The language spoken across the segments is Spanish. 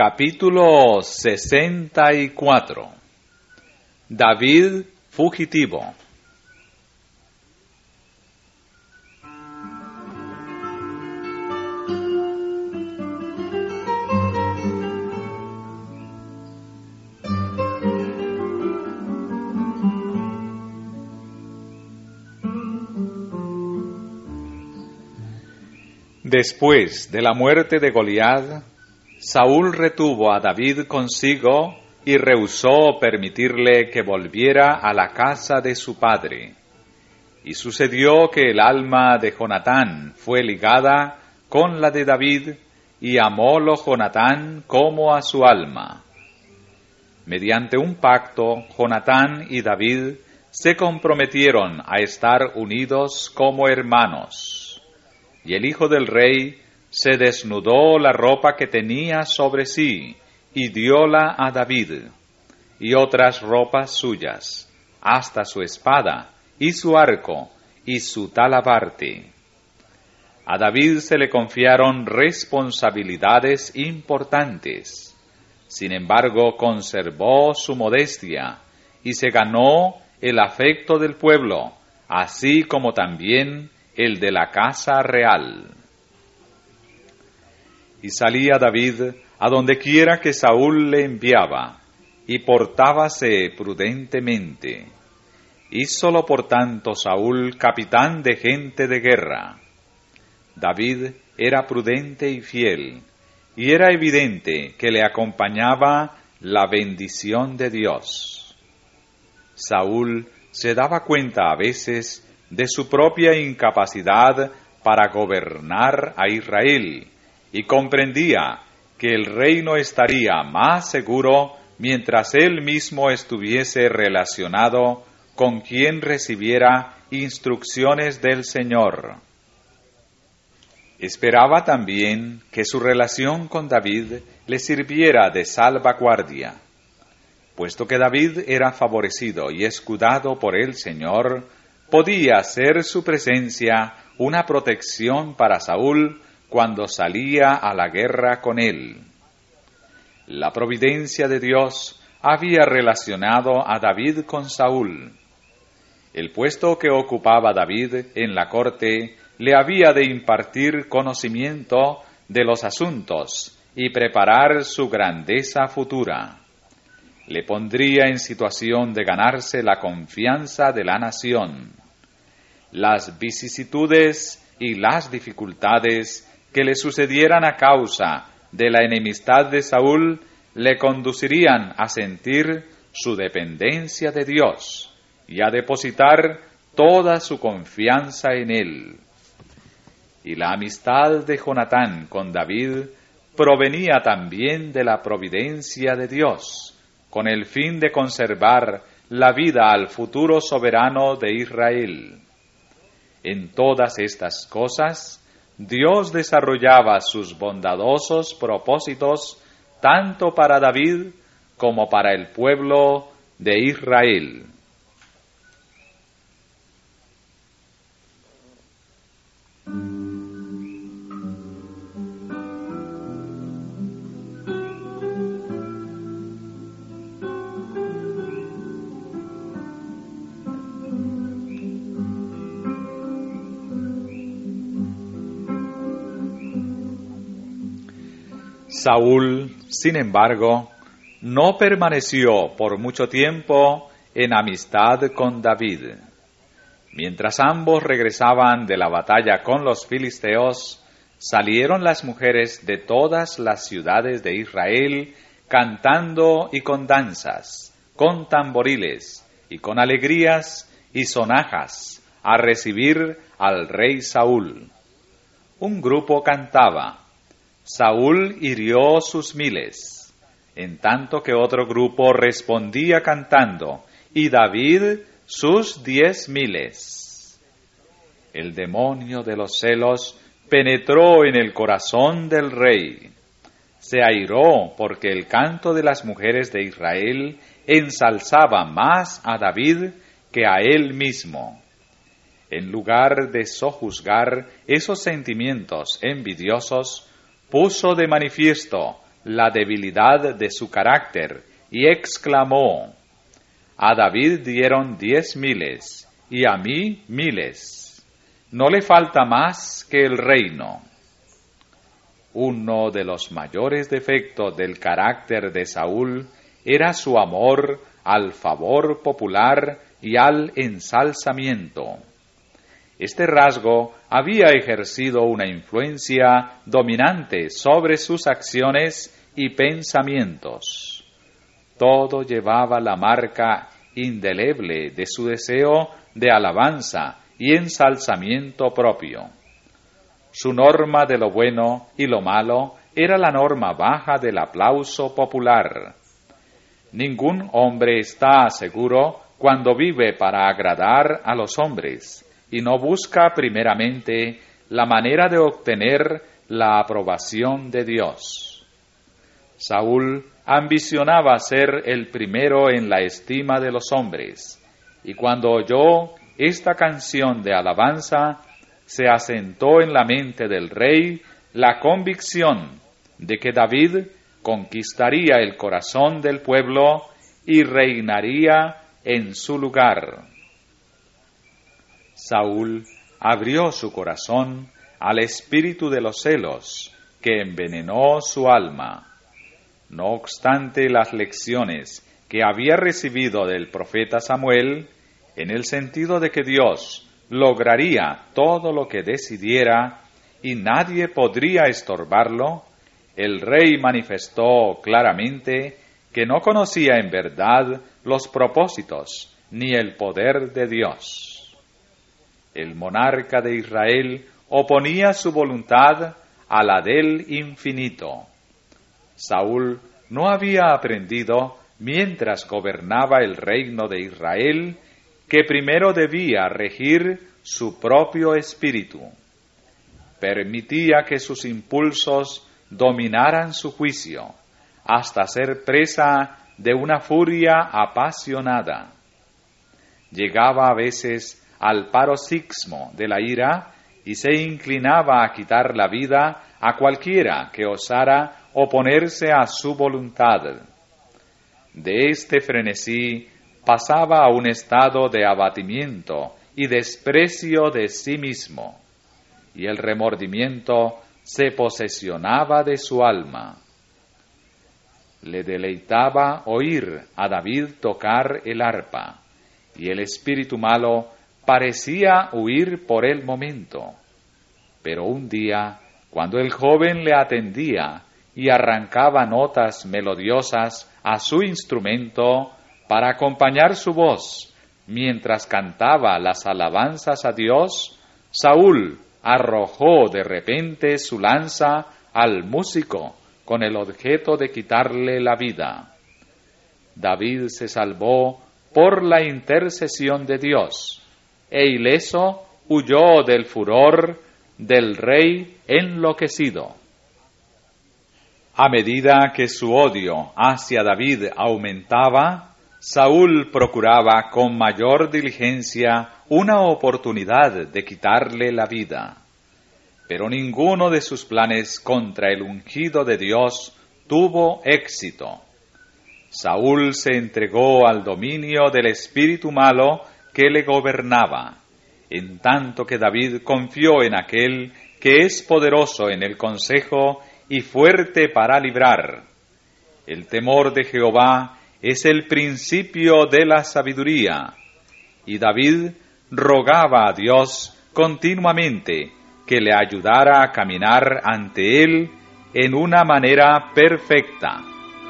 Capítulo 64. David fugitivo. Después de la muerte de Goliat, Saúl retuvo a David consigo y rehusó permitirle que volviera a la casa de su padre. Y sucedió que el alma de Jonatán fue ligada con la de David, y amólo Jonatán como a su alma. Mediante un pacto, Jonatán y David se comprometieron a estar unidos como hermanos. Y el hijo del rey se desnudó la ropa que tenía sobre sí y dióla a David, y otras ropas suyas, hasta su espada y su arco y su talabarte. A David se le confiaron responsabilidades importantes. Sin embargo, conservó su modestia y se ganó el afecto del pueblo, así como también el de la casa real. Y salía David a donde quiera que Saúl le enviaba, y portábase prudentemente. Hízolo por tanto Saúl capitán de gente de guerra. David era prudente y fiel, y era evidente que le acompañaba la bendición de Dios. Saúl se daba cuenta a veces de su propia incapacidad para gobernar a Israel, y comprendía que el reino estaría más seguro mientras él mismo estuviese relacionado con quien recibiera instrucciones del Señor. Esperaba también que su relación con David le sirviera de salvaguardia. Puesto que David era favorecido y escudado por el Señor, podía ser su presencia una protección para Saúl cuando salía a la guerra con él. La providencia de Dios había relacionado a David con Saúl. El puesto que ocupaba David en la corte le había de impartir conocimiento de los asuntos y preparar su grandeza futura. Le pondría en situación de ganarse la confianza de la nación. Las vicisitudes y las dificultades que le sucedieran a causa de la enemistad de Saúl le conducirían a sentir su dependencia de Dios y a depositar toda su confianza en él. Y la amistad de Jonatán con David provenía también de la providencia de Dios, con el fin de conservar la vida al futuro soberano de Israel. En todas estas cosas, Dios desarrollaba sus bondadosos propósitos tanto para David como para el pueblo de Israel. Saúl, sin embargo, no permaneció por mucho tiempo en amistad con David. Mientras ambos regresaban de la batalla con los filisteos, salieron las mujeres de todas las ciudades de Israel cantando y con danzas, con tamboriles y con alegrías y sonajas a recibir al rey Saúl. Un grupo cantaba: Saúl hirió sus miles, en tanto que otro grupo respondía cantando: y David sus 10,000. El demonio de los celos penetró en el corazón del rey. Se airó porque el canto de las mujeres de Israel ensalzaba más a David que a él mismo. En lugar de sojuzgar esos sentimientos envidiosos, puso de manifiesto la debilidad de su carácter y exclamó: a David dieron 10,000 y a mí 1,000. No le falta más que el reino. Uno de los mayores defectos del carácter de Saúl era su amor al favor popular y al ensalzamiento. Este rasgo había ejercido una influencia dominante sobre sus acciones y pensamientos. Todo llevaba la marca indeleble de su deseo de alabanza y ensalzamiento propio. Su norma de lo bueno y lo malo era la norma baja del aplauso popular. Ningún hombre está seguro cuando vive para agradar a los hombres y no busca primeramente la manera de obtener la aprobación de Dios. Saúl ambicionaba ser el primero en la estima de los hombres, y cuando oyó esta canción de alabanza, se asentó en la mente del rey la convicción de que David conquistaría el corazón del pueblo y reinaría en su lugar. Saúl abrió su corazón al espíritu de los celos que envenenó su alma. No obstante las lecciones que había recibido del profeta Samuel, en el sentido de que Dios lograría todo lo que decidiera y nadie podría estorbarlo, el rey manifestó claramente que no conocía en verdad los propósitos ni el poder de Dios. El monarca de Israel oponía su voluntad a la del infinito. Saúl no había aprendido, mientras gobernaba el reino de Israel, que primero debía regir su propio espíritu. Permitía que sus impulsos dominaran su juicio, hasta ser presa de una furia apasionada. Llegaba a veces al paroxismo de la ira y se inclinaba a quitar la vida a cualquiera que osara oponerse a su voluntad. De este frenesí pasaba a un estado de abatimiento y desprecio de sí mismo, y el remordimiento se posesionaba de su alma. Le deleitaba oír a David tocar el arpa, y el espíritu malo parecía huir por el momento. Pero un día, cuando el joven le atendía y arrancaba notas melodiosas a su instrumento para acompañar su voz mientras cantaba las alabanzas a Dios, Saúl arrojó de repente su lanza al músico con el objeto de quitarle la vida. David se salvó por la intercesión de Dios, e ileso huyó del furor del rey enloquecido. A medida que su odio hacia David aumentaba, Saúl procuraba con mayor diligencia una oportunidad de quitarle la vida. Pero ninguno de sus planes contra el ungido de Dios tuvo éxito. Saúl se entregó al dominio del espíritu malo que le gobernaba, en tanto que David confió en aquel que es poderoso en el consejo y fuerte para librar. El temor de Jehová es el principio de la sabiduría, y David rogaba a Dios continuamente que le ayudara a caminar ante él en una manera perfecta.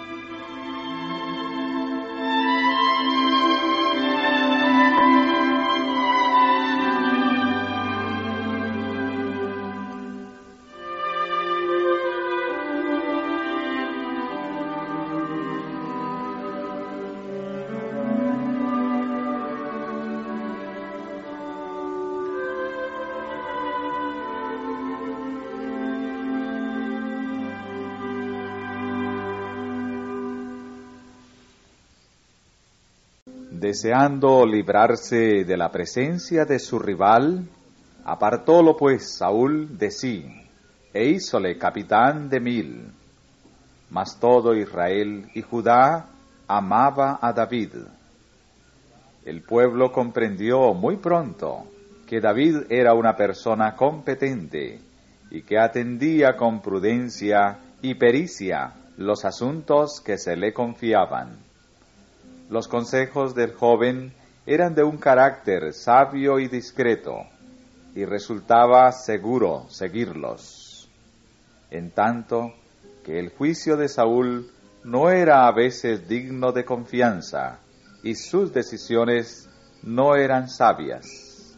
Deseando librarse de la presencia de su rival, apartólo pues Saúl de sí, e hízole capitán de 1000. mas todo Israel y Judá amaba a David. El pueblo comprendió muy pronto que David era una persona competente y que atendía con prudencia y pericia los asuntos que se le confiaban. Los consejos del joven eran de un carácter sabio y discreto, y resultaba seguro seguirlos. En tanto que el juicio de Saúl no era a veces digno de confianza, y sus decisiones no eran sabias.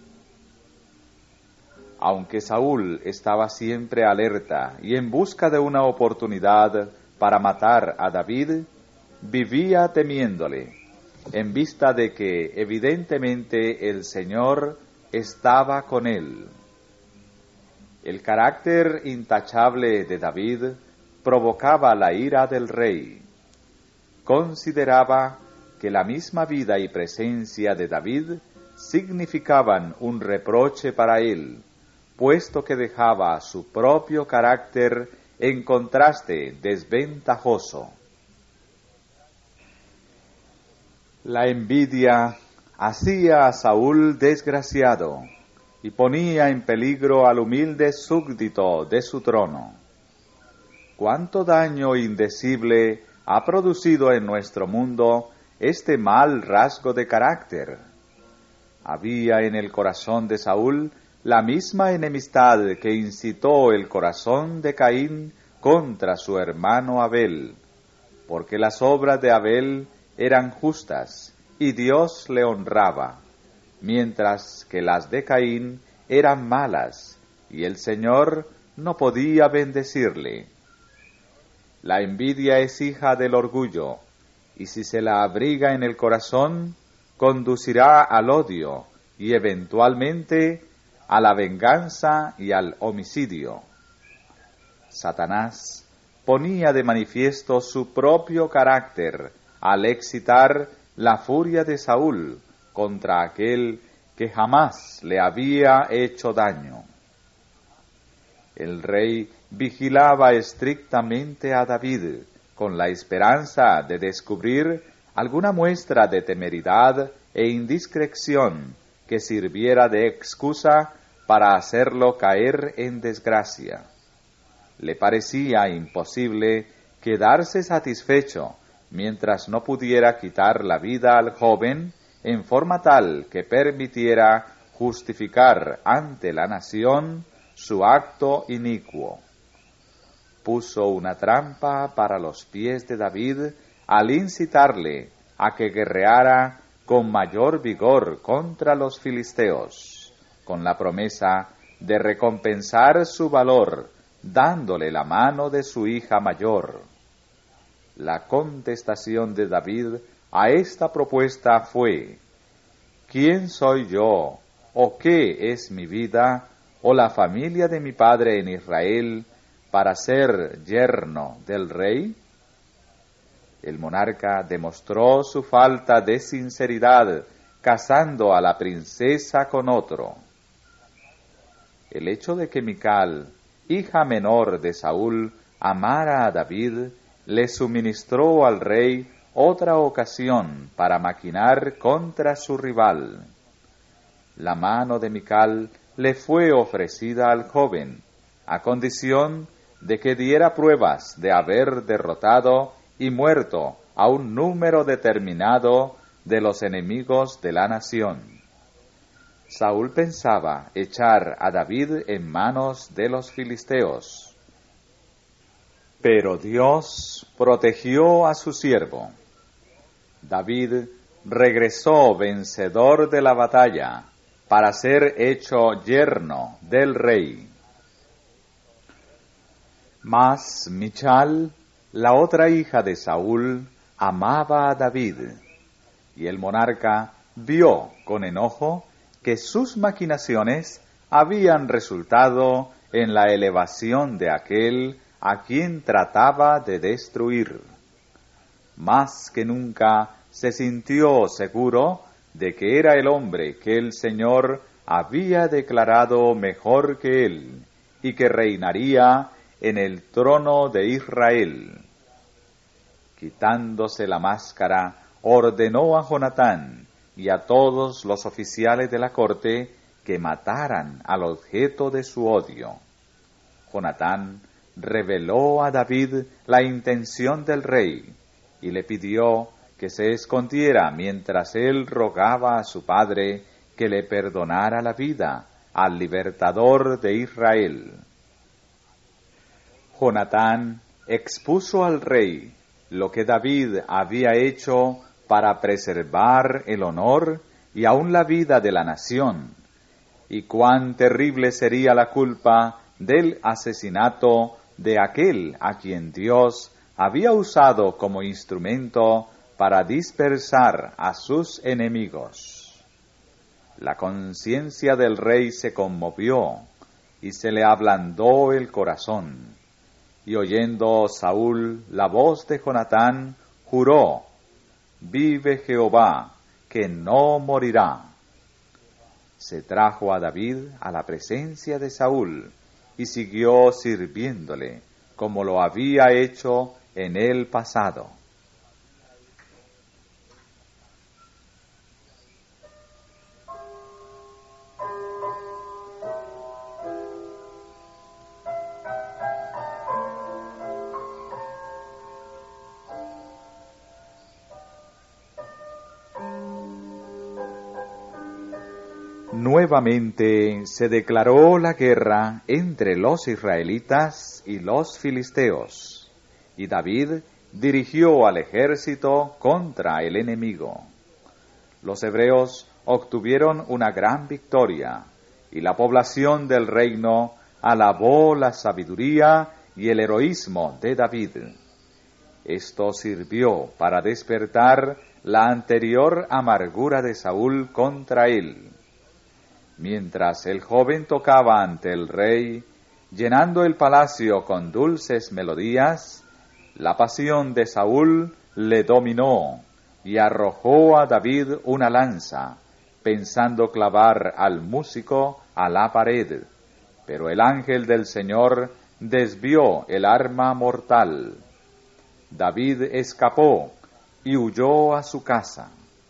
Aunque Saúl estaba siempre alerta y en busca de una oportunidad para matar a David, vivía temiéndole, en vista de que evidentemente el Señor estaba con él. El carácter intachable de David provocaba la ira del rey. Consideraba que la misma vida y presencia de David significaban un reproche para él, puesto que dejaba su propio carácter en contraste desventajoso. La envidia hacía a Saúl desgraciado y ponía en peligro al humilde súbdito de su trono. ¿Cuánto daño indecible ha producido en nuestro mundo este mal rasgo de carácter? Había en el corazón de Saúl la misma enemistad que incitó el corazón de Caín contra su hermano Abel, porque las obras de Abel eran justas y Dios le honraba, mientras que las de Caín eran malas y el Señor no podía bendecirle. La envidia es hija del orgullo, y si se la abriga en el corazón, conducirá al odio y eventualmente a la venganza y al homicidio. Satanás ponía de manifiesto su propio carácter al excitar la furia de Saúl contra aquel que jamás le había hecho daño. El rey vigilaba estrictamente a David con la esperanza de descubrir alguna muestra de temeridad e indiscreción que sirviera de excusa para hacerlo caer en desgracia. Le parecía imposible quedarse satisfecho mientras no pudiera quitar la vida al joven en forma tal que permitiera justificar ante la nación su acto inicuo. Puso una trampa para los pies de David al incitarle a que guerreara con mayor vigor contra los filisteos, con la promesa de recompensar su valor dándole la mano de su hija mayor. La contestación de David a esta propuesta fue: ¿quién soy yo, o qué es mi vida, o la familia de mi padre en Israel, para ser yerno del rey? El monarca demostró su falta de sinceridad casando a la princesa con otro. El hecho de que Mical, hija menor de Saúl, amara a David, le suministró al rey otra ocasión para maquinar contra su rival. La mano de Mical le fue ofrecida al joven, a condición de que diera pruebas de haber derrotado y muerto a un número determinado de los enemigos de la nación. Saúl pensaba echar a David en manos de los filisteos, pero Dios protegió a su siervo. David regresó vencedor de la batalla para ser hecho yerno del rey. Mas Michal, la otra hija de Saúl, amaba a David, y el monarca vio con enojo que sus maquinaciones habían resultado en la elevación de aquel a quien trataba de destruir. Más que nunca se sintió seguro de que era el hombre que el Señor había declarado mejor que él y que reinaría en el trono de Israel. quitándose la máscara, ordenó a Jonatán y a todos los oficiales de la corte que mataran al objeto de su odio. Jonatán reveló a David la intención del rey y le pidió que se escondiera mientras él rogaba a su padre que le perdonara la vida al libertador de Israel. Jonatán expuso al rey lo que David había hecho para preservar el honor y aun la vida de la nación, y cuán terrible sería la culpa del asesinato de aquel a quien Dios había usado como instrumento para dispersar a sus enemigos. La conciencia del rey se conmovió y se le ablandó el corazón, y oyendo Saúl la voz de Jonatán, juró: «Vive Jehová, que no morirá». Se trajo a David a la presencia de Saúl y siguió sirviéndole, como lo había hecho en el pasado. Nuevamente se declaró la guerra entre los israelitas y los filisteos, y David dirigió al ejército contra el enemigo. Los hebreos obtuvieron una gran victoria, y la población del reino alabó la sabiduría y el heroísmo de David. Esto sirvió para despertar la anterior amargura de Saúl contra él. Mientras el joven tocaba ante el rey, llenando el palacio con dulces melodías, la pasión de Saúl le dominó y arrojó a David una lanza, pensando clavar al músico a la pared. Pero el ángel del Señor desvió el arma mortal. David escapó y huyó a su casa.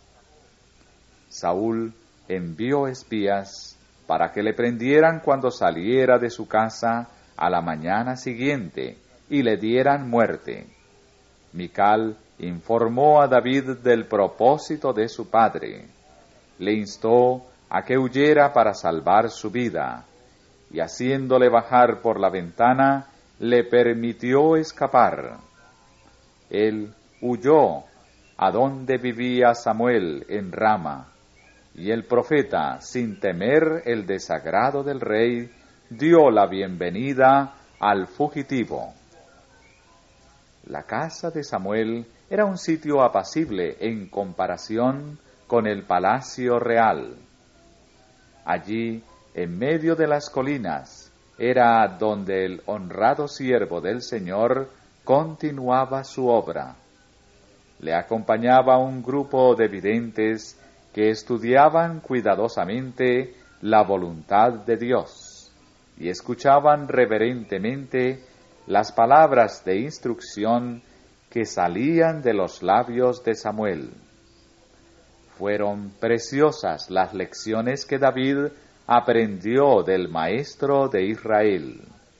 Saúl envió espías para que le prendieran cuando saliera de su casa a la mañana siguiente y le dieran muerte. Mical informó a David del propósito de su padre. Le instó a que huyera para salvar su vida, y haciéndole bajar por la ventana, le permitió escapar. Él huyó a donde vivía Samuel en Rama, y el profeta, sin temer el desagrado del rey, dio la bienvenida al fugitivo. La casa de Samuel era un sitio apacible en comparación con el palacio real. Allí, en medio de las colinas, era donde el honrado siervo del Señor continuaba su obra. Le acompañaba un grupo de videntes que estudiaban cuidadosamente la voluntad de Dios y escuchaban reverentemente las palabras de instrucción que salían de los labios de Samuel. Fueron preciosas las lecciones que David aprendió del maestro de Israel.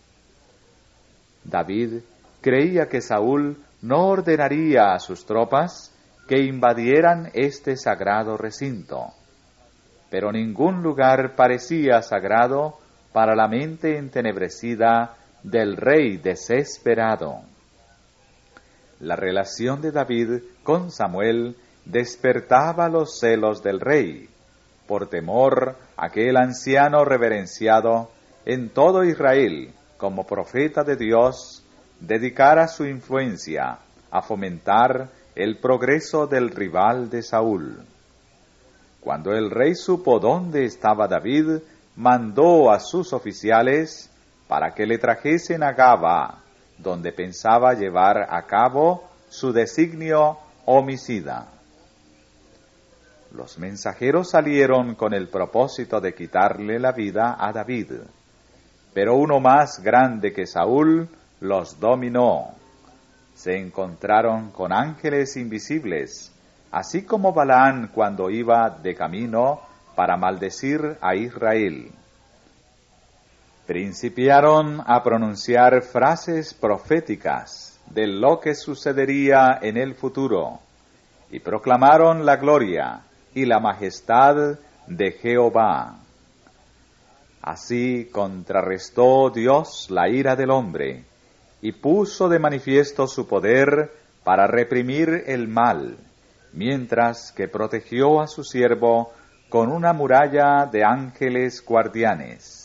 David creía que Saúl no ordenaría a sus tropas que invadieran este sagrado recinto, pero ningún lugar parecía sagrado para la mente entenebrecida del rey desesperado. La relación de David con Samuel despertaba los celos del rey, por temor a que el anciano reverenciado en todo Israel como profeta de Dios dedicara su influencia a fomentar el progreso del rival de Saúl. Cuando el rey supo dónde estaba David, mandó a sus oficiales para que le trajesen a Gaba, donde pensaba llevar a cabo su designio homicida. Los mensajeros salieron con el propósito de quitarle la vida a David, pero uno más grande que Saúl los dominó. se encontraron con ángeles invisibles, así como Balaán cuando iba de camino para maldecir a Israel. Principiaron a pronunciar frases proféticas de lo que sucedería en el futuro, y proclamaron la gloria y la majestad de Jehová. Así contrarrestó Dios la ira del hombre, y puso de manifiesto su poder para reprimir el mal, mientras que protegió a su siervo con una muralla de ángeles guardianes.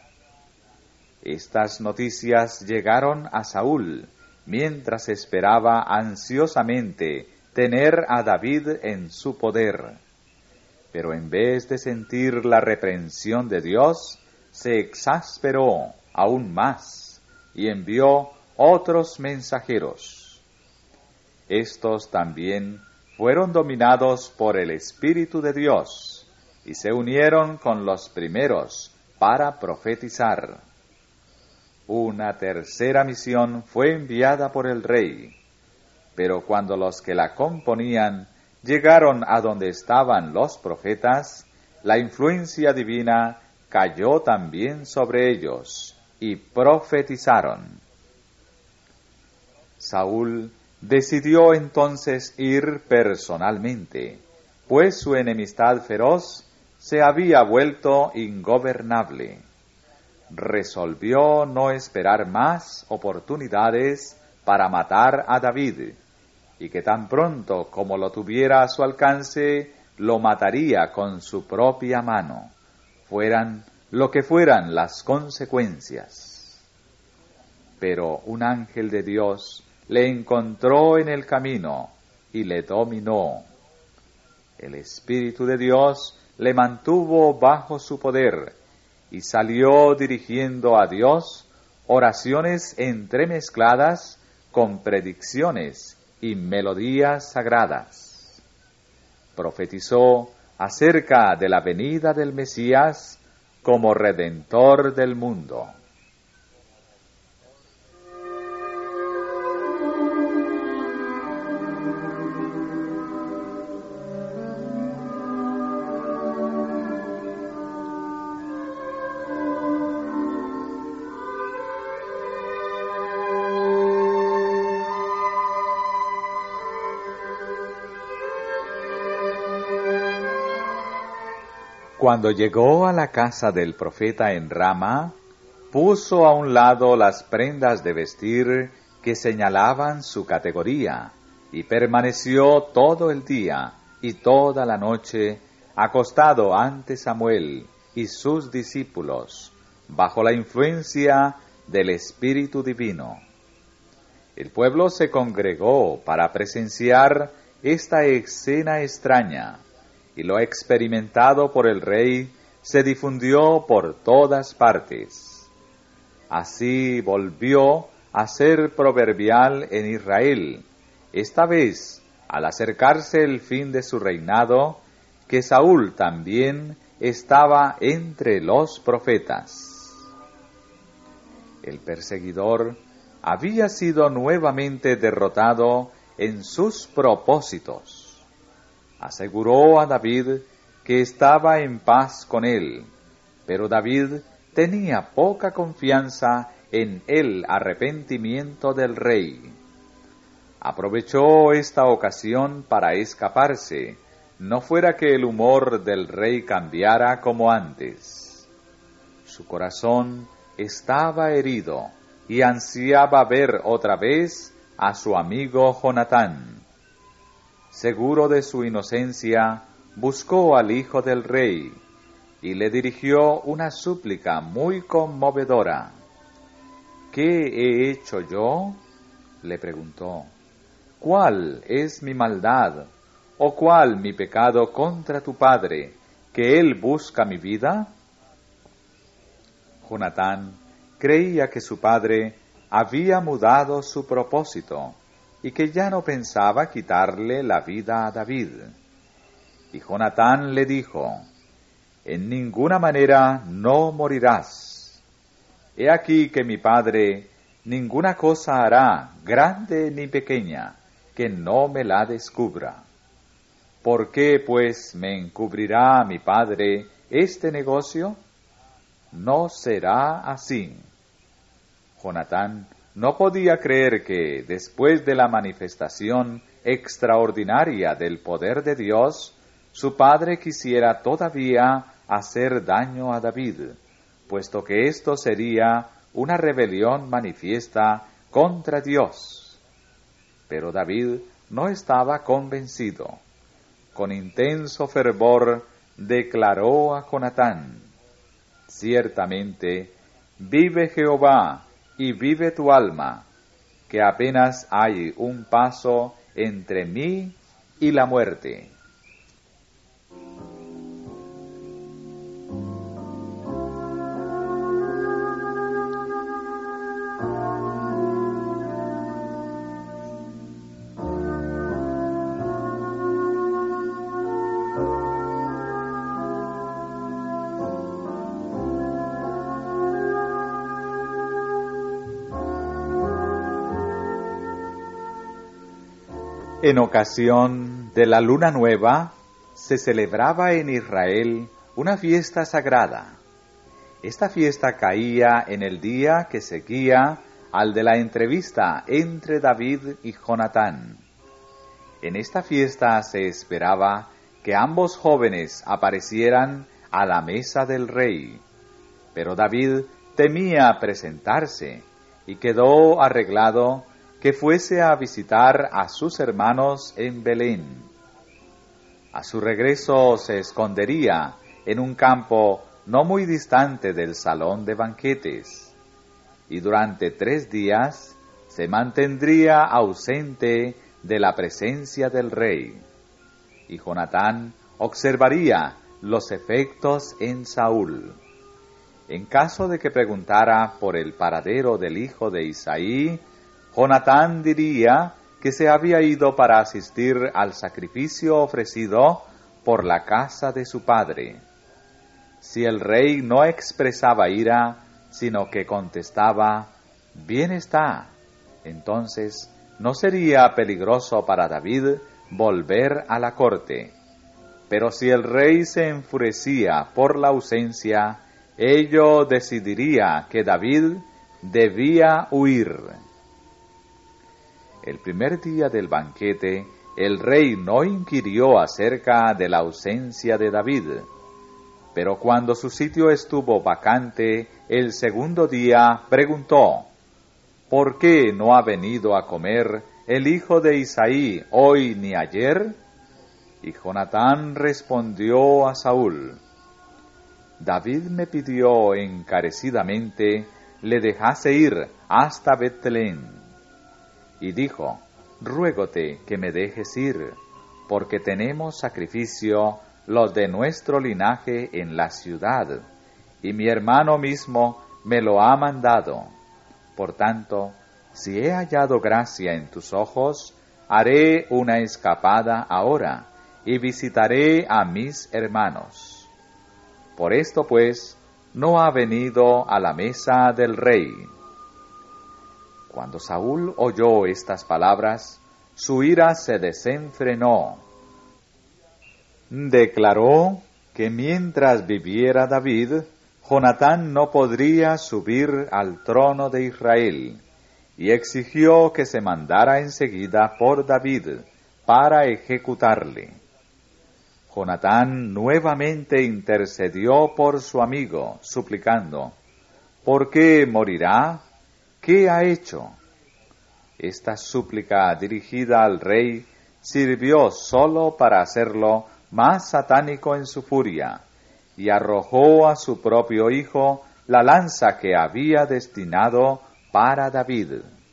Estas noticias llegaron a Saúl, mientras esperaba ansiosamente tener a David en su poder. Pero en vez de sentir la reprensión de Dios, se exasperó aún más y envió otros mensajeros. Estos también fueron dominados por el Espíritu de Dios y se unieron con los primeros para profetizar. Una tercera misión fue enviada por el rey, pero cuando los que la componían llegaron a donde estaban los profetas, la influencia divina cayó también sobre ellos y profetizaron. Saúl decidió entonces ir personalmente, pues su enemistad feroz se había vuelto ingobernable. Resolvió no esperar más oportunidades para matar a David, y que tan pronto como lo tuviera a su alcance, lo mataría con su propia mano, fueran lo que fueran las consecuencias. Pero un ángel de Dios le encontró en el camino y le dominó. El Espíritu de Dios le mantuvo bajo su poder y salió dirigiendo a Dios oraciones entremezcladas con predicciones y melodías sagradas. Profetizó acerca de la venida del Mesías como Redentor del mundo. Cuando llegó a la casa del profeta en Rama, puso a un lado las prendas de vestir que señalaban su categoría, y permaneció todo el día y toda la noche acostado ante Samuel y sus discípulos, bajo la influencia del Espíritu Divino. El pueblo se congregó para presenciar esta escena extraña, y lo experimentado por el rey se difundió por todas partes. Así volvió a ser proverbial en Israel, esta vez, al acercarse el fin de su reinado, que Saúl también estaba entre los profetas. El perseguidor había sido nuevamente derrotado en sus propósitos. Aseguró a David que estaba en paz con él, pero David tenía poca confianza en el arrepentimiento del rey. Aprovechó esta ocasión para escaparse, no fuera que el humor del rey cambiara como antes. Su corazón estaba herido y ansiaba ver otra vez a su amigo Jonatán. Seguro de su inocencia, buscó al hijo del rey y le dirigió una súplica muy conmovedora. ¿Qué he hecho yo?, le preguntó. ¿Cuál es mi maldad, o cuál mi pecado contra tu padre, que él busca mi vida? Jonatán creía que su padre había mudado su propósito y que ya no pensaba quitarle la vida a David. Y Jonatán le dijo: en ninguna manera no morirás. He aquí que mi padre ninguna cosa hará, grande ni pequeña, que no me la descubra. ¿Por qué, pues, me encubrirá mi padre este negocio? No será así. Jonatán no podía creer que, después de la manifestación extraordinaria del poder de Dios, su padre quisiera todavía hacer daño a David, puesto que esto sería una rebelión manifiesta contra Dios. Pero David no estaba convencido. Con intenso fervor declaró a Jonatán: ciertamente vive Jehová y vive tu alma, que apenas hay un paso entre mí y la muerte. En ocasión de la luna nueva, se celebraba en Israel una fiesta sagrada. Esta fiesta caía en el día que seguía al de la entrevista entre David y Jonatán. En esta fiesta se esperaba que ambos jóvenes aparecieran a la mesa del rey, pero David temía presentarse y quedó arreglado que fuese a visitar a sus hermanos en Belén. A su regreso se escondería en un campo no muy distante del salón de banquetes, y durante 3 días se mantendría ausente de la presencia del rey, y Jonatán observaría los efectos en Saúl. En caso de que preguntara por el paradero del hijo de Isaí, Jonatán diría que se había ido para asistir al sacrificio ofrecido por la casa de su padre. Si el rey no expresaba ira, sino que contestaba: bien está, entonces no sería peligroso para David volver a la corte. Pero si el rey se enfurecía por la ausencia, ello decidiría que David debía huir. El primer día del banquete, el rey no inquirió acerca de la ausencia de David, pero cuando su sitio estuvo vacante, el segundo día preguntó: ¿por qué no ha venido a comer el hijo de Isaí hoy ni ayer? Y Jonatán respondió a Saúl: David me pidió encarecidamente le dejase ir hasta Betlén. Y dijo: ruégote que me dejes ir, porque tenemos sacrificio los de nuestro linaje en la ciudad, y mi hermano mismo me lo ha mandado. Por tanto, si he hallado gracia en tus ojos, haré una escapada ahora, y visitaré a mis hermanos. Por esto, pues, no ha venido a la mesa del rey. Cuando Saúl oyó estas palabras, su ira se desenfrenó. Declaró que mientras viviera David, Jonatán no podría subir al trono de Israel, y exigió que se mandara enseguida por David para ejecutarle. Jonatán nuevamente intercedió por su amigo, suplicando: ¿por qué morirá? ¿Qué ha hecho? Esta súplica dirigida al rey sirvió sólo para hacerlo más satánico en su furia, y arrojó a su propio hijo la lanza que había destinado para David.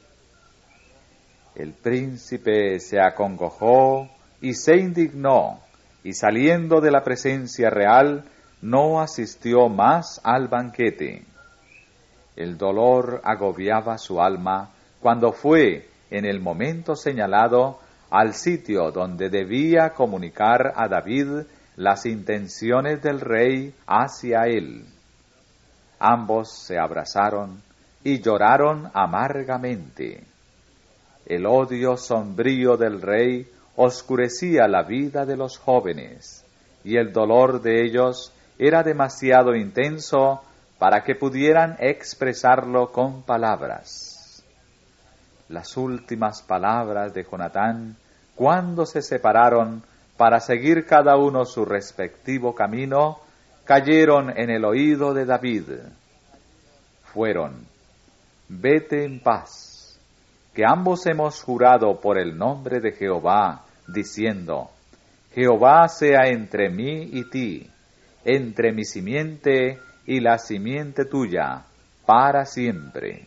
El príncipe se acongojó y se indignó, y saliendo de la presencia real, no asistió más al banquete. El dolor agobiaba su alma cuando fue, en el momento señalado, al sitio donde debía comunicar a David las intenciones del rey hacia él. Ambos se abrazaron, y lloraron amargamente. El odio sombrío del rey oscurecía la vida de los jóvenes, y el dolor de ellos era demasiado intenso para que pudieran expresarlo con palabras. Las últimas palabras de Jonatán, cuando se separaron para seguir cada uno su respectivo camino, cayeron en el oído de David. Fueron: vete en paz, que ambos hemos jurado por el nombre de Jehová, diciendo: Jehová sea entre mí y ti, entre mi simiente y la simiente tuya, para siempre.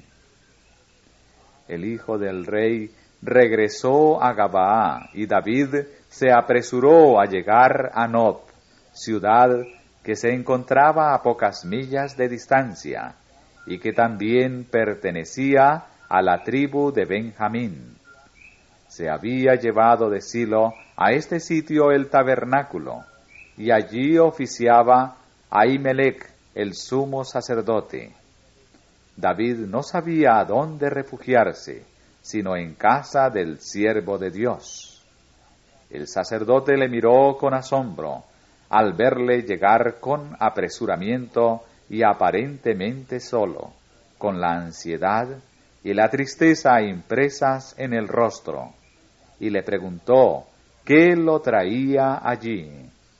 El hijo del rey regresó a Gabaa, y David se apresuró a llegar a Nob, ciudad que se encontraba a pocas millas de distancia, y que también pertenecía a la tribu de Benjamín. Se había llevado de Silo a este sitio el tabernáculo, y allí oficiaba Ahimelech, el sumo sacerdote. David no sabía a dónde refugiarse, sino en casa del siervo de Dios. El sacerdote le miró con asombro, al verle llegar con apresuramiento y aparentemente solo, con la ansiedad y la tristeza impresas en el rostro, y le preguntó qué lo traía allí.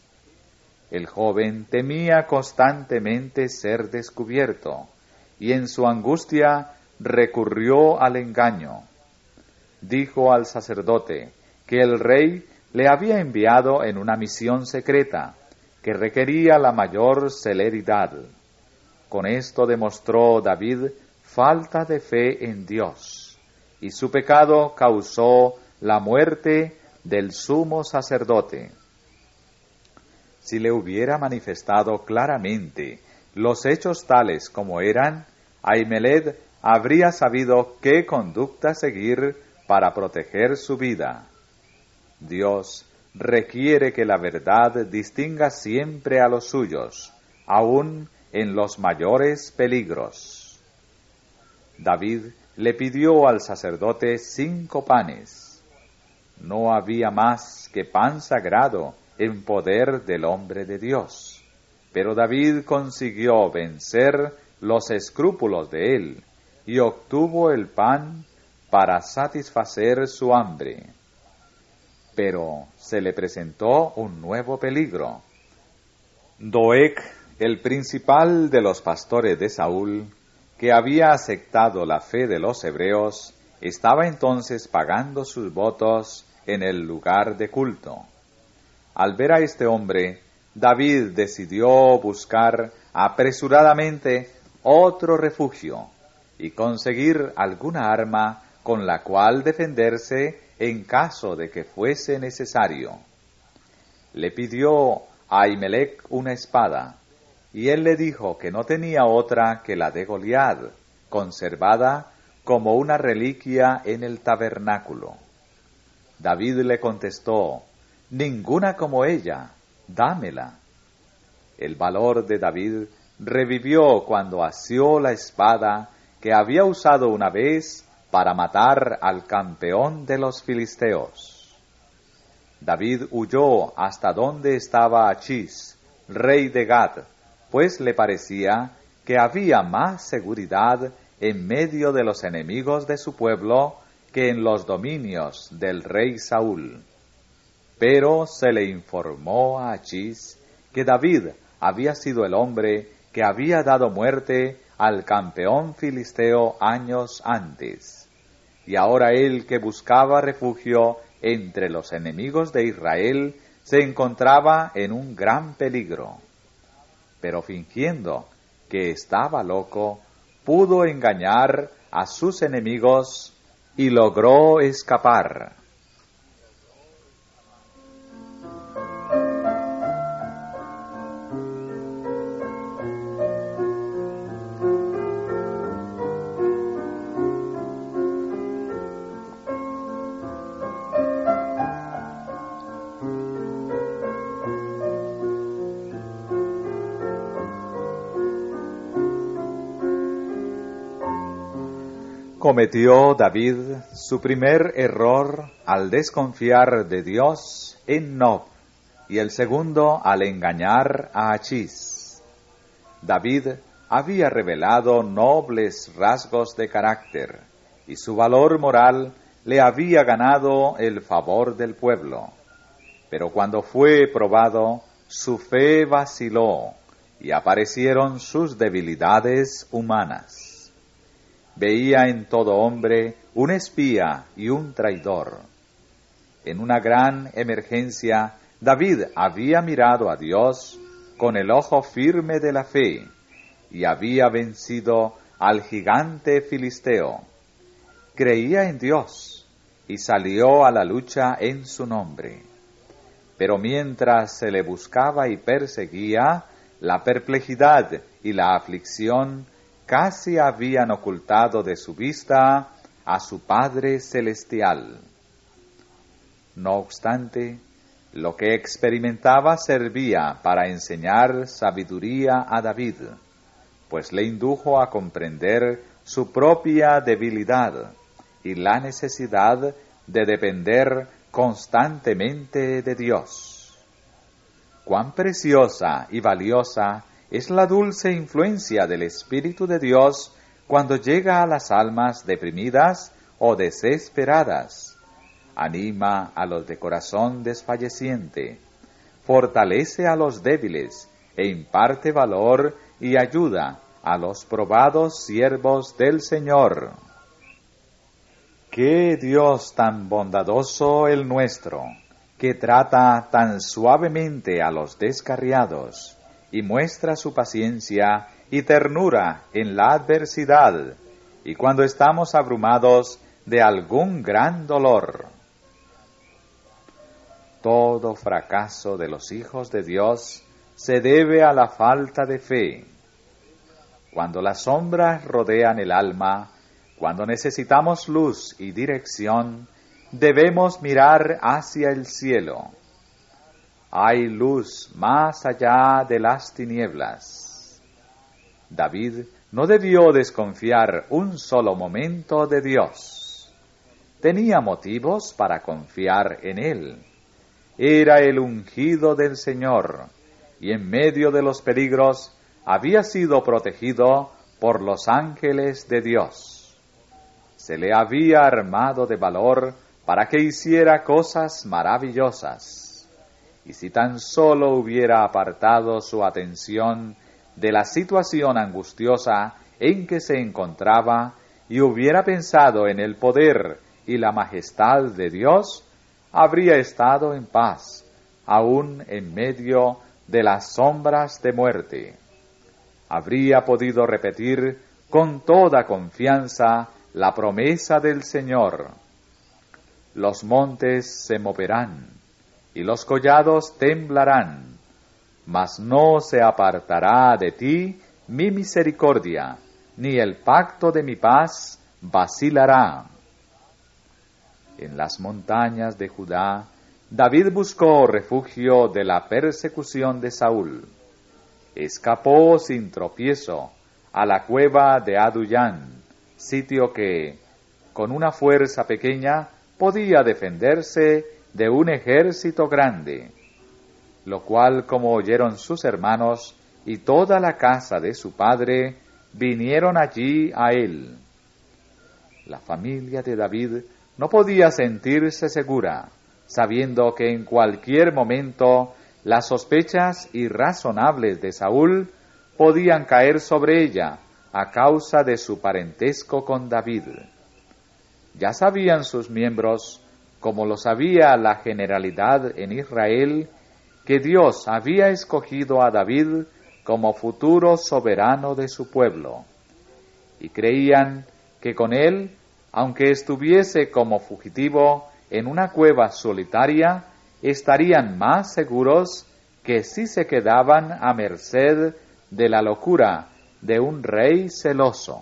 El joven temía constantemente ser descubierto, y en su angustia recurrió al engaño. Dijo al sacerdote que el rey le había enviado en una misión secreta que requería la mayor celeridad. Con esto demostró David falta de fe en Dios, y su pecado causó la muerte del sumo sacerdote. Si le hubiera manifestado claramente los hechos tales como eran, Ahimelech habría sabido qué conducta seguir para proteger su vida. Dios requiere que la verdad distinga siempre a los suyos, aun en los mayores peligros. David le pidió al sacerdote 5 panes. No había más que pan sagrado en poder del hombre de Dios, pero David consiguió vencer los escrúpulos de él y obtuvo el pan para satisfacer su hambre. Pero se le presentó un nuevo peligro. Doeg, el principal de los pastores de Saúl, que había aceptado la fe de los hebreos, estaba entonces pagando sus votos en el lugar de culto. Al ver a este hombre, David decidió buscar apresuradamente otro refugio y conseguir alguna arma con la cual defenderse en caso de que fuese necesario. Le pidió a Ahimelech una espada, y él le dijo que no tenía otra que la de Goliat, conservada como una reliquia en el tabernáculo. David le contestó: ninguna como ella, dámela. El valor de David revivió cuando asió la espada que había usado una vez para matar al campeón de los filisteos. David huyó hasta donde estaba Achís, rey de Gat, pues le parecía que había más seguridad en medio de los enemigos de su pueblo que en los dominios del rey Saúl. Pero se le informó a Achís que David había sido el hombre que había dado muerte al campeón filisteo años antes, y ahora él, que buscaba refugio entre los enemigos de Israel, se encontraba en un gran peligro. Pero fingiendo que estaba loco, pudo engañar a sus enemigos y logró escapar. Cometió David su primer error al desconfiar de Dios en Nob, y el segundo al engañar a Achís. David había revelado nobles rasgos de carácter, y su valor moral le había ganado el favor del pueblo. Pero cuando fue probado, su fe vaciló, y aparecieron sus debilidades humanas. Veía en todo hombre un espía y un traidor. En una gran emergencia, David había mirado a Dios con el ojo firme de la fe y había vencido al gigante filisteo. Creía en Dios y salió a la lucha en su nombre. Pero mientras se le buscaba y perseguía, la perplejidad y la aflicción casi habían ocultado de su vista a su Padre Celestial. No obstante, lo que experimentaba servía para enseñar sabiduría a David, pues le indujo a comprender su propia debilidad y la necesidad de depender constantemente de Dios. Cuán preciosa y valiosa es la dulce influencia del Espíritu de Dios cuando llega a las almas deprimidas o desesperadas. Anima a los de corazón desfalleciente, fortalece a los débiles e imparte valor y ayuda a los probados siervos del Señor. ¡Qué Dios tan bondadoso el nuestro, que trata tan suavemente a los descarriados y muestra su paciencia y ternura en la adversidad y cuando estamos abrumados de algún gran dolor! Todo fracaso de los hijos de Dios se debe a la falta de fe. Cuando las sombras rodean el alma, cuando necesitamos luz y dirección, debemos mirar hacia el cielo. Hay luz más allá de las tinieblas. David no debió desconfiar un solo momento de Dios. Tenía motivos para confiar en Él. Era el ungido del Señor, y en medio de los peligros había sido protegido por los ángeles de Dios. Se le había armado de valor para que hiciera cosas maravillosas. Y si tan solo hubiera apartado su atención de la situación angustiosa en que se encontraba y hubiera pensado en el poder y la majestad de Dios, habría estado en paz, aún en medio de las sombras de muerte. Habría podido repetir con toda confianza la promesa del Señor: los montes se moverán y los collados temblarán, mas no se apartará de ti mi misericordia, ni el pacto de mi paz vacilará. En las montañas de Judá, David buscó refugio de la persecución de Saúl. Escapó sin tropiezo a la cueva de Adullán, sitio que, con una fuerza pequeña, podía defenderse de un ejército grande, lo cual, como oyeron sus hermanos y toda la casa de su padre, vinieron allí a él. La familia de David no podía sentirse segura, sabiendo que en cualquier momento las sospechas irrazonables de Saúl podían caer sobre ella a causa de su parentesco con David. Ya sabían sus miembros, como lo sabía la generalidad en Israel, que Dios había escogido a David como futuro soberano de su pueblo, y creían que con él, aunque estuviese como fugitivo en una cueva solitaria, estarían más seguros que si se quedaban a merced de la locura de un rey celoso.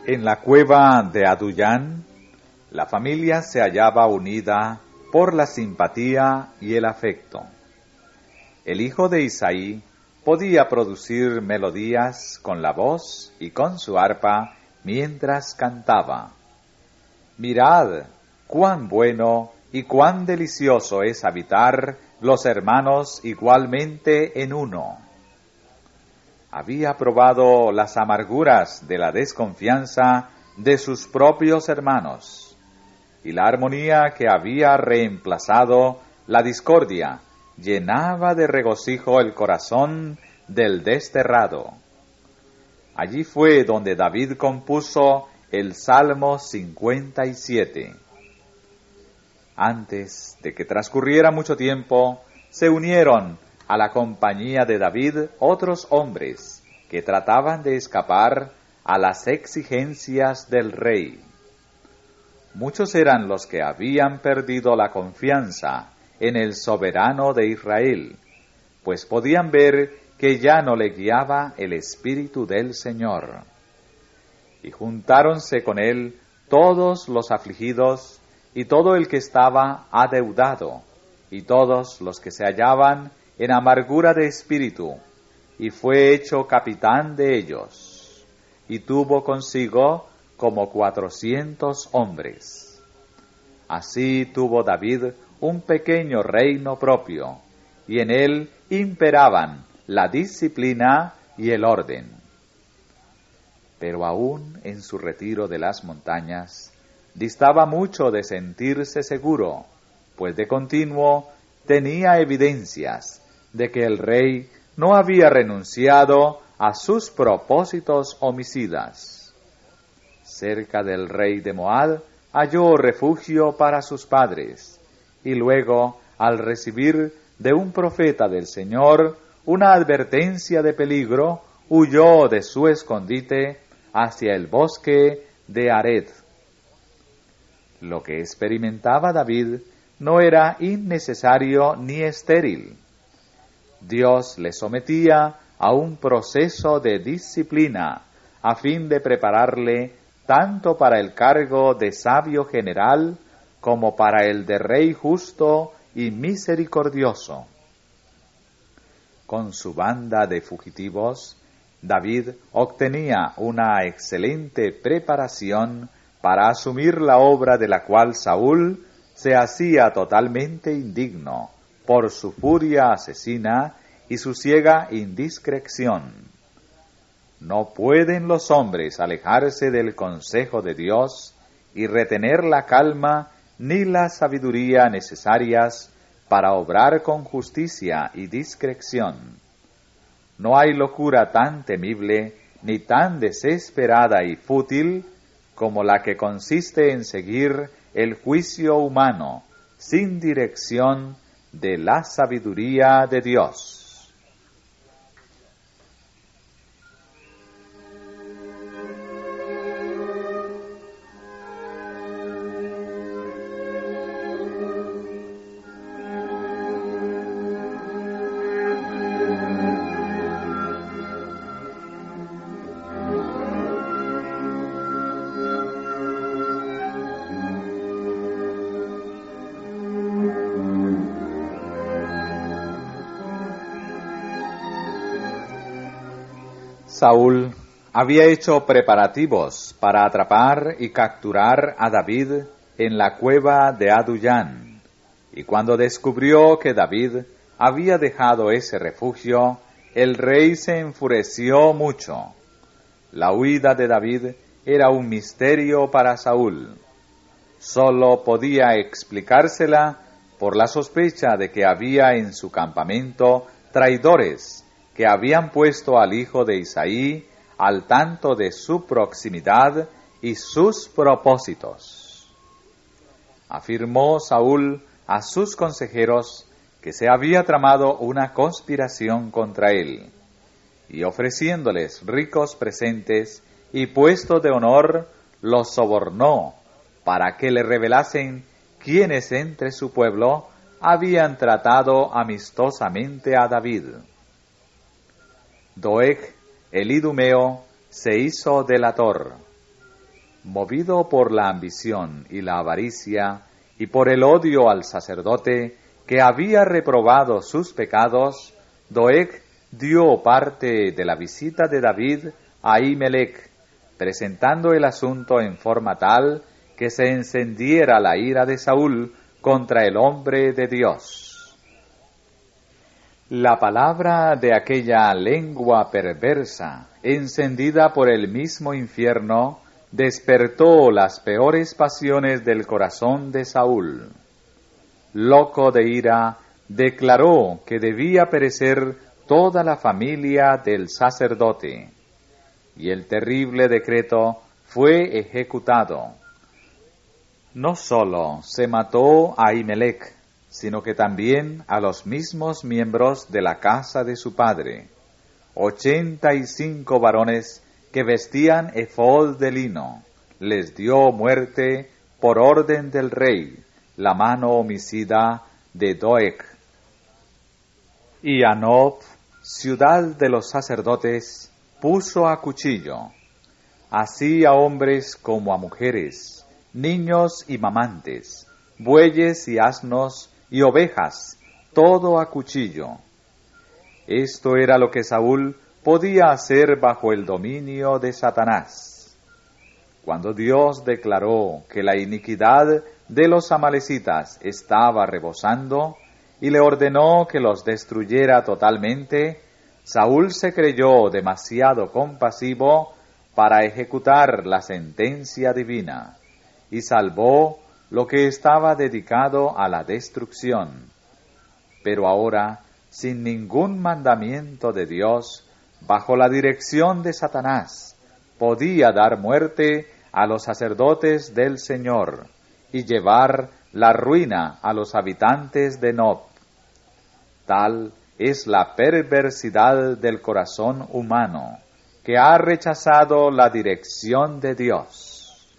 En la cueva de Adullán, la familia se hallaba unida por la simpatía y el afecto. El hijo de Isaí podía producir melodías con la voz y con su arpa mientras cantaba. Mirad cuán bueno y cuán delicioso es habitar los hermanos igualmente en uno. Había probado las amarguras de la desconfianza de sus propios hermanos, y la armonía que había reemplazado la discordia llenaba de regocijo el corazón del desterrado. Allí fue donde David compuso el Salmo 57. Antes de que transcurriera mucho tiempo, se unieron a la compañía de David otros hombres que trataban de escapar a las exigencias del rey. Muchos eran los que habían perdido la confianza en el soberano de Israel, pues podían ver que ya no le guiaba el Espíritu del Señor. Y juntáronse con él todos los afligidos y todo el que estaba adeudado, y todos los que se hallaban en amargura de espíritu, y fue hecho capitán de ellos, y tuvo consigo como 400 hombres. Así tuvo David un pequeño reino propio, y en él imperaban la disciplina y el orden. Pero aún en su retiro de las montañas, distaba mucho de sentirse seguro, pues de continuo tenía evidencias de que el rey no había renunciado a sus propósitos homicidas. Cerca del rey de Moab halló refugio para sus padres, y luego, al recibir de un profeta del Señor una advertencia de peligro, huyó de su escondite hacia el bosque de Ared. Lo que experimentaba David no era innecesario ni estéril. Dios le sometía a un proceso de disciplina a fin de prepararle tanto para el cargo de sabio general como para el de rey justo y misericordioso. Con su banda de fugitivos, David obtenía una excelente preparación para asumir la obra de la cual Saúl se hacía totalmente indigno por su furia asesina y su ciega indiscreción. No pueden los hombres alejarse del consejo de Dios y retener la calma ni la sabiduría necesarias para obrar con justicia y discreción. No hay locura tan temible ni tan desesperada y fútil como la que consiste en seguir el juicio humano sin dirección de la sabiduría de Dios. Saúl había hecho preparativos para atrapar y capturar a David en la cueva de Adullán, y cuando descubrió que David había dejado ese refugio, el rey se enfureció mucho. La huida de David era un misterio para Saúl. Solo podía explicársela por la sospecha de que había en su campamento traidores que habían puesto al hijo de Isaí al tanto de su proximidad y sus propósitos. Afirmó Saúl a sus consejeros que se había tramado una conspiración contra él, y ofreciéndoles ricos presentes y puesto de honor, los sobornó para que le revelasen quiénes entre su pueblo habían tratado amistosamente a David. Doeg, el idumeo, se hizo delator, movido por la ambición y la avaricia, y por el odio al sacerdote, que había reprobado sus pecados, Doeg dio parte de la visita de David a Ahimelech, presentando el asunto en forma tal que se encendiera la ira de Saúl contra el hombre de Dios. La palabra de aquella lengua perversa, encendida por el mismo infierno, despertó las peores pasiones del corazón de Saúl. Loco de ira, declaró que debía perecer toda la familia del sacerdote, y el terrible decreto fue ejecutado. No sólo se mató a Ahimelech, sino que también a los mismos miembros de la casa de su padre, 85 varones que vestían efod de lino, les dio muerte por orden del rey, la mano homicida de Doeg. Y a Nob, ciudad de los sacerdotes, puso a cuchillo, así a hombres como a mujeres, niños y mamantes, bueyes y asnos y ovejas, todo a cuchillo. Esto era lo que Saúl podía hacer bajo el dominio de Satanás. Cuando Dios declaró que la iniquidad de los amalecitas estaba rebosando y le ordenó que los destruyera totalmente, Saúl se creyó demasiado compasivo para ejecutar la sentencia divina y salvó lo que estaba dedicado a la destrucción. Pero ahora, sin ningún mandamiento de Dios, bajo la dirección de Satanás, podía dar muerte a los sacerdotes del Señor y llevar la ruina a los habitantes de Nob. Tal es la perversidad del corazón humano, que ha rechazado la dirección de Dios.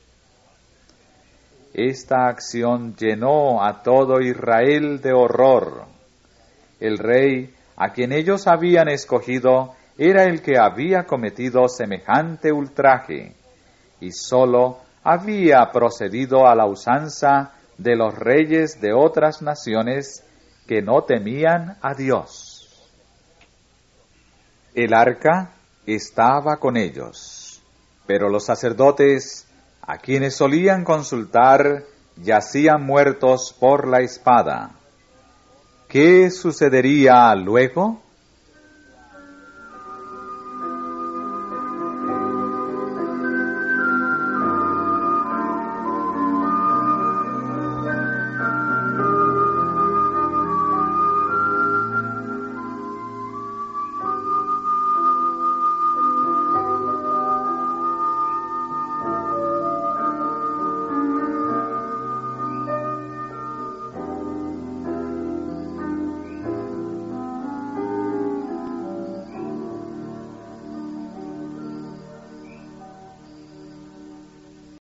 Esta acción llenó a todo Israel de horror. El rey, a quien ellos habían escogido, era el que había cometido semejante ultraje, y sólo había procedido a la usanza de los reyes de otras naciones que no temían a Dios. El arca estaba con ellos, pero los sacerdotes, a quienes solían consultar, yacían muertos por la espada. ¿Qué sucedería luego?